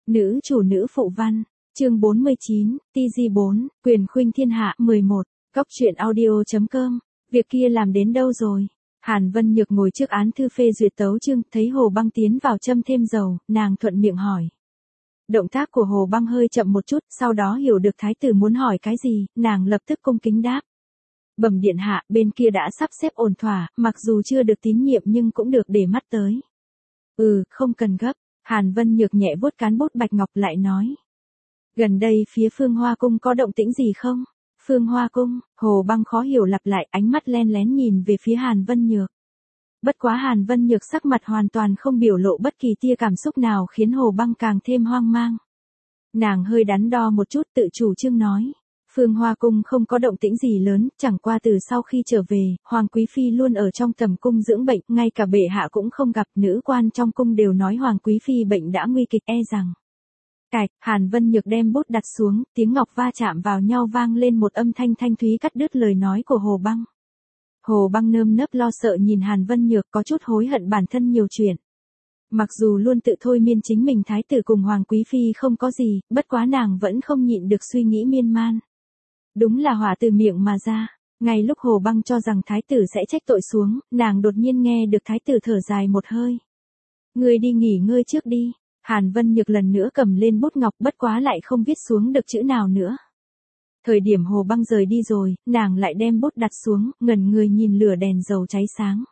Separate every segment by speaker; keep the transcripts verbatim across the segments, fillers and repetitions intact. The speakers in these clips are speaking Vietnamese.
Speaker 1: Nữ chủ nữ phụ văn, chương bốn mươi chín, tê giê bốn, quyền khuynh thiên hạ, mười một, góc truyện audio.com, việc kia làm đến đâu rồi? Hàn Vân Nhược ngồi trước án thư phê duyệt tấu chương, thấy Hồ Băng tiến vào châm thêm dầu, nàng thuận miệng hỏi. Động tác của Hồ Băng hơi chậm một chút, sau đó hiểu được thái tử muốn hỏi cái gì, nàng lập tức cung kính đáp. Bẩm điện hạ, bên kia đã sắp xếp ổn thỏa, mặc dù chưa được tín nhiệm nhưng cũng được để mắt tới. Ừ, không cần gấp, Hàn Vân Nhược nhẹ vuốt cán bút bạch ngọc lại nói. Gần đây phía Phương Hoa Cung có động tĩnh gì không? Phương Hoa Cung, Hồ Băng khó hiểu lặp lại, ánh mắt len lén nhìn về phía Hàn Vân Nhược. Bất quá Hàn Vân Nhược sắc mặt hoàn toàn không biểu lộ bất kỳ tia cảm xúc nào khiến Hồ Băng càng thêm hoang mang. Nàng hơi đắn đo một chút tự chủ trương nói. Phương Hoa Cung không có động tĩnh gì lớn, chẳng qua từ sau khi trở về, Hoàng Quý Phi luôn ở trong tầm cung dưỡng bệnh, ngay cả bệ hạ cũng không gặp, nữ quan trong cung đều nói Hoàng Quý Phi bệnh đã nguy kịch e rằng. Cạch, Hàn Vân Nhược đem bút đặt xuống, tiếng ngọc va chạm vào nhau vang lên một âm thanh thanh thúy cắt đứt lời nói của Hồ Băng. Hồ Băng nơm nớp lo sợ nhìn Hàn Vân Nhược có chút hối hận bản thân nhiều chuyện. Mặc dù luôn tự thôi miên chính mình thái tử cùng Hoàng Quý Phi không có gì, bất quá nàng vẫn không nhịn được suy nghĩ miên man. Đúng là hỏa từ miệng mà ra, ngay lúc Hồ Băng cho rằng thái tử sẽ trách tội xuống, nàng đột nhiên nghe được thái tử thở dài một hơi. Ngươi đi nghỉ ngơi trước đi, Hàn Vân Nhược lần nữa cầm lên bút ngọc bất quá lại không viết xuống được chữ nào nữa. Thời điểm Hồ Băng rời đi rồi, nàng lại đem bút đặt xuống, ngẩn người nhìn lửa đèn dầu cháy sáng.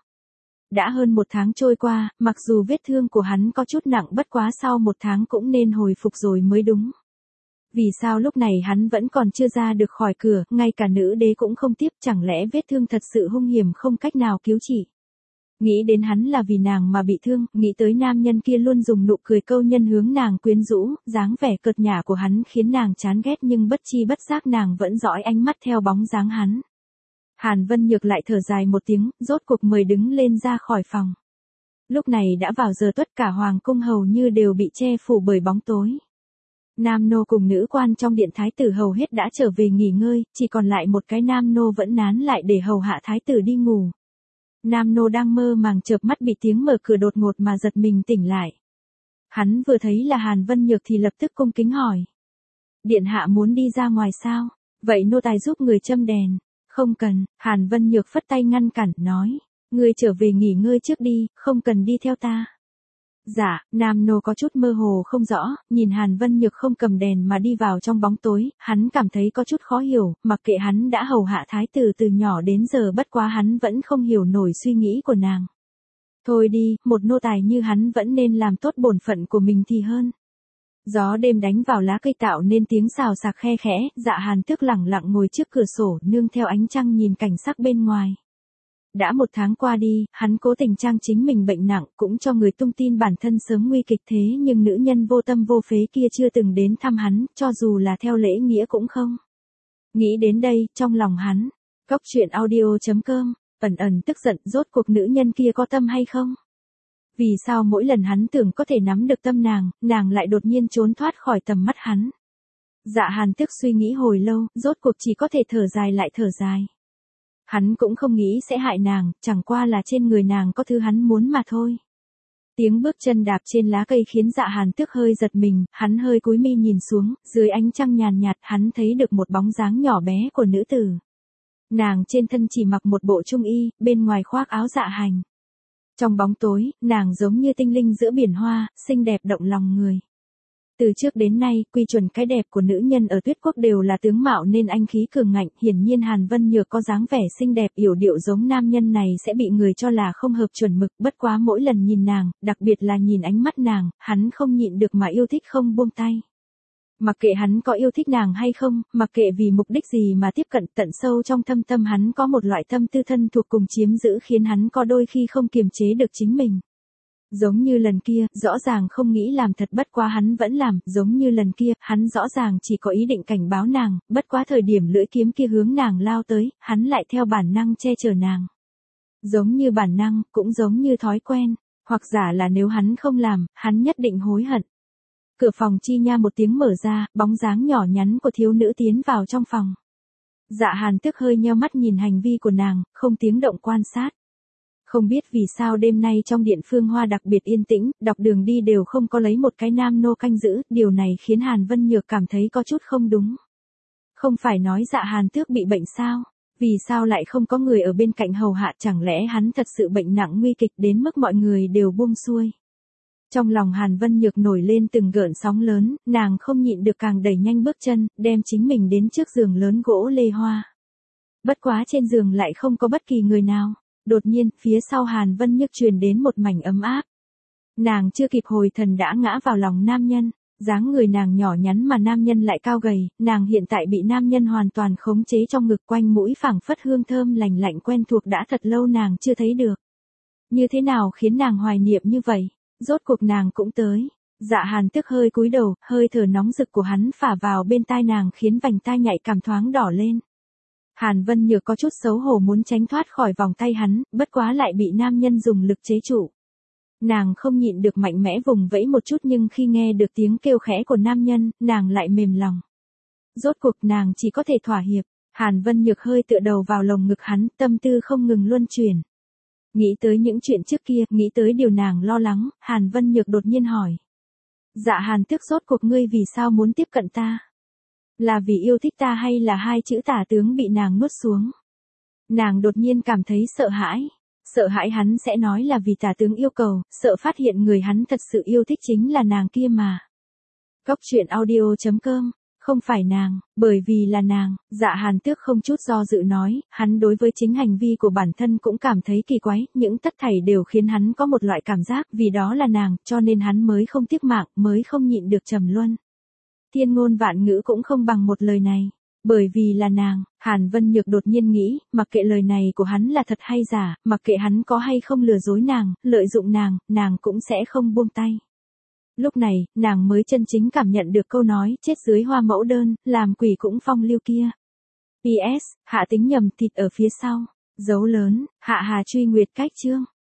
Speaker 1: Đã hơn một tháng trôi qua, mặc dù vết thương của hắn có chút nặng bất quá sau một tháng cũng nên hồi phục rồi mới đúng. Vì sao lúc này hắn vẫn còn chưa ra được khỏi cửa, ngay cả nữ đế cũng không tiếp, chẳng lẽ vết thương thật sự hung hiểm không cách nào cứu trị. Nghĩ đến hắn là vì nàng mà bị thương, nghĩ tới nam nhân kia luôn dùng nụ cười câu nhân hướng nàng quyến rũ, dáng vẻ cợt nhả của hắn khiến nàng chán ghét nhưng bất chi bất giác nàng vẫn dõi ánh mắt theo bóng dáng hắn. Hàn Vân Nhược lại thở dài một tiếng, rốt cuộc mời đứng lên ra khỏi phòng. Lúc này đã vào giờ tuất, cả hoàng cung hầu như đều bị che phủ bởi bóng tối. Nam nô cùng nữ quan trong điện thái tử hầu hết đã trở về nghỉ ngơi, chỉ còn lại một cái nam nô vẫn nán lại để hầu hạ thái tử đi ngủ. Nam nô đang mơ màng chợp mắt bị tiếng mở cửa đột ngột mà giật mình tỉnh lại. Hắn vừa thấy là Hàn Vân Nhược thì lập tức cung kính hỏi. Điện hạ muốn đi ra ngoài sao? Vậy nô tài giúp người châm đèn. Không cần, Hàn Vân Nhược phất tay ngăn cản, nói. Ngươi trở về nghỉ ngơi trước đi, không cần đi theo ta. Dạ, nam nô có chút mơ hồ không rõ, nhìn Hàn Vân Nhược không cầm đèn mà đi vào trong bóng tối, hắn cảm thấy có chút khó hiểu, mặc kệ hắn đã hầu hạ thái tử từ nhỏ đến giờ bất quá hắn vẫn không hiểu nổi suy nghĩ của nàng. Thôi đi, một nô tài như hắn vẫn nên làm tốt bổn phận của mình thì hơn. Gió đêm đánh vào lá cây tạo nên tiếng xào xạc khe khẽ, Dạ Hàn Tước lẳng lặng ngồi trước cửa sổ nương theo ánh trăng nhìn cảnh sắc bên ngoài. Đã một tháng qua đi, hắn cố tình trang chính mình bệnh nặng cũng cho người tung tin bản thân sớm nguy kịch thế nhưng nữ nhân vô tâm vô phế kia chưa từng đến thăm hắn, cho dù là theo lễ nghĩa cũng không. Nghĩ đến đây, trong lòng hắn, góc truyện audio.com, ẩn ẩn tức giận rốt cuộc nữ nhân kia có tâm hay không? Vì sao mỗi lần hắn tưởng có thể nắm được tâm nàng, nàng lại đột nhiên trốn thoát khỏi tầm mắt hắn? Dạ Hàn Tước suy nghĩ hồi lâu, rốt cuộc chỉ có thể thở dài lại thở dài. Hắn cũng không nghĩ sẽ hại nàng, chẳng qua là trên người nàng có thứ hắn muốn mà thôi. Tiếng bước chân đạp trên lá cây khiến Dạ Hàn Tước hơi giật mình, hắn hơi cúi mi nhìn xuống, dưới ánh trăng nhàn nhạt hắn thấy được một bóng dáng nhỏ bé của nữ tử. Nàng trên thân chỉ mặc một bộ trung y, bên ngoài khoác áo dạ hành. Trong bóng tối, nàng giống như tinh linh giữa biển hoa, xinh đẹp động lòng người. Từ trước đến nay, quy chuẩn cái đẹp của nữ nhân ở Tuyết Quốc đều là tướng mạo nên anh khí cường ngạnh, hiển nhiên Hàn Vân Nhược có dáng vẻ xinh đẹp yểu điệu giống nam nhân này sẽ bị người cho là không hợp chuẩn mực, bất quá mỗi lần nhìn nàng, đặc biệt là nhìn ánh mắt nàng, hắn không nhịn được mà yêu thích không buông tay. Mặc kệ hắn có yêu thích nàng hay không, mặc kệ vì mục đích gì mà tiếp cận, tận sâu trong thâm tâm hắn có một loại tâm tư thân thuộc cùng chiếm giữ khiến hắn có đôi khi không kiềm chế được chính mình. Giống như lần kia, rõ ràng không nghĩ làm thật bất quá hắn vẫn làm, giống như lần kia, hắn rõ ràng chỉ có ý định cảnh báo nàng, bất quá thời điểm lưỡi kiếm kia hướng nàng lao tới, hắn lại theo bản năng che chở nàng. Giống như bản năng, cũng giống như thói quen, hoặc giả là nếu hắn không làm, hắn nhất định hối hận. Cửa phòng chi nha một tiếng mở ra, bóng dáng nhỏ nhắn của thiếu nữ tiến vào trong phòng. Dạ Hàn Tước hơi nheo mắt nhìn hành vi của nàng, không tiếng động quan sát. Không biết vì sao đêm nay trong điện Phương Hoa đặc biệt yên tĩnh, dọc đường đi đều không có lấy một cái nam nô canh giữ, điều này khiến Hàn Vân Nhược cảm thấy có chút không đúng. Không phải nói Dạ Hàn Tước bị bệnh sao? Vì sao lại không có người ở bên cạnh hầu hạ, chẳng lẽ hắn thật sự bệnh nặng nguy kịch đến mức mọi người đều buông xuôi? Trong lòng Hàn Vân Nhược nổi lên từng gợn sóng lớn, nàng không nhịn được càng đẩy nhanh bước chân, đem chính mình đến trước giường lớn gỗ lê hoa. Bất quá trên giường lại không có bất kỳ người nào. Đột nhiên, phía sau Hàn Vân Nhược truyền đến một mảnh ấm áp. Nàng chưa kịp hồi thần đã ngã vào lòng nam nhân, dáng người nàng nhỏ nhắn mà nam nhân lại cao gầy, nàng hiện tại bị nam nhân hoàn toàn khống chế trong ngực, quanh mũi phảng phất hương thơm lành lạnh quen thuộc đã thật lâu nàng chưa thấy được. Như thế nào khiến nàng hoài niệm như vậy? Rốt cuộc nàng cũng tới. Dạ Hàn Tước hơi cúi đầu, hơi thở nóng rực của hắn phả vào bên tai nàng khiến vành tai nhạy cảm thoáng đỏ lên. Hàn Vân Nhược có chút xấu hổ muốn tránh thoát khỏi vòng tay hắn, bất quá lại bị nam nhân dùng lực chế trụ. Nàng không nhịn được mạnh mẽ vùng vẫy một chút, nhưng khi nghe được tiếng kêu khẽ của nam nhân, nàng lại mềm lòng. Rốt cuộc nàng chỉ có thể thỏa hiệp. Hàn Vân Nhược hơi tựa đầu vào lồng ngực hắn, tâm tư không ngừng luân chuyển. Nghĩ tới những chuyện trước kia, nghĩ tới điều nàng lo lắng, Hàn Vân Nhược đột nhiên hỏi. Dạ Hàn Tước, rốt cuộc ngươi vì sao muốn tiếp cận ta? Là vì yêu thích ta hay là hai chữ tả tướng bị nàng nuốt xuống? Nàng đột nhiên cảm thấy sợ hãi. Sợ hãi hắn sẽ nói là vì tả tướng yêu cầu, sợ phát hiện người hắn thật sự yêu thích chính là nàng kia mà. Cốc truyện audio chấm com. Không phải nàng, bởi vì là nàng. Dạ Hàn Tước không chút do dự nói, hắn đối với chính hành vi của bản thân cũng cảm thấy kỳ quái, những tất thảy đều khiến hắn có một loại cảm giác vì đó là nàng, cho nên hắn mới không tiếc mạng, mới không nhịn được trầm luân. Thiên ngôn vạn ngữ cũng không bằng một lời này. Bởi vì là nàng, Hàn Vân Nhược đột nhiên nghĩ, mặc kệ lời này của hắn là thật hay giả, mặc kệ hắn có hay không lừa dối nàng, lợi dụng nàng, nàng cũng sẽ không buông tay. Lúc này, nàng mới chân chính cảm nhận được câu nói, chết dưới hoa mẫu đơn, làm quỷ cũng phong lưu kia. pê ét, Hạ tính nhầm thịt ở phía sau. Dấu lớn, Hạ Hà truy nguyệt cách chương.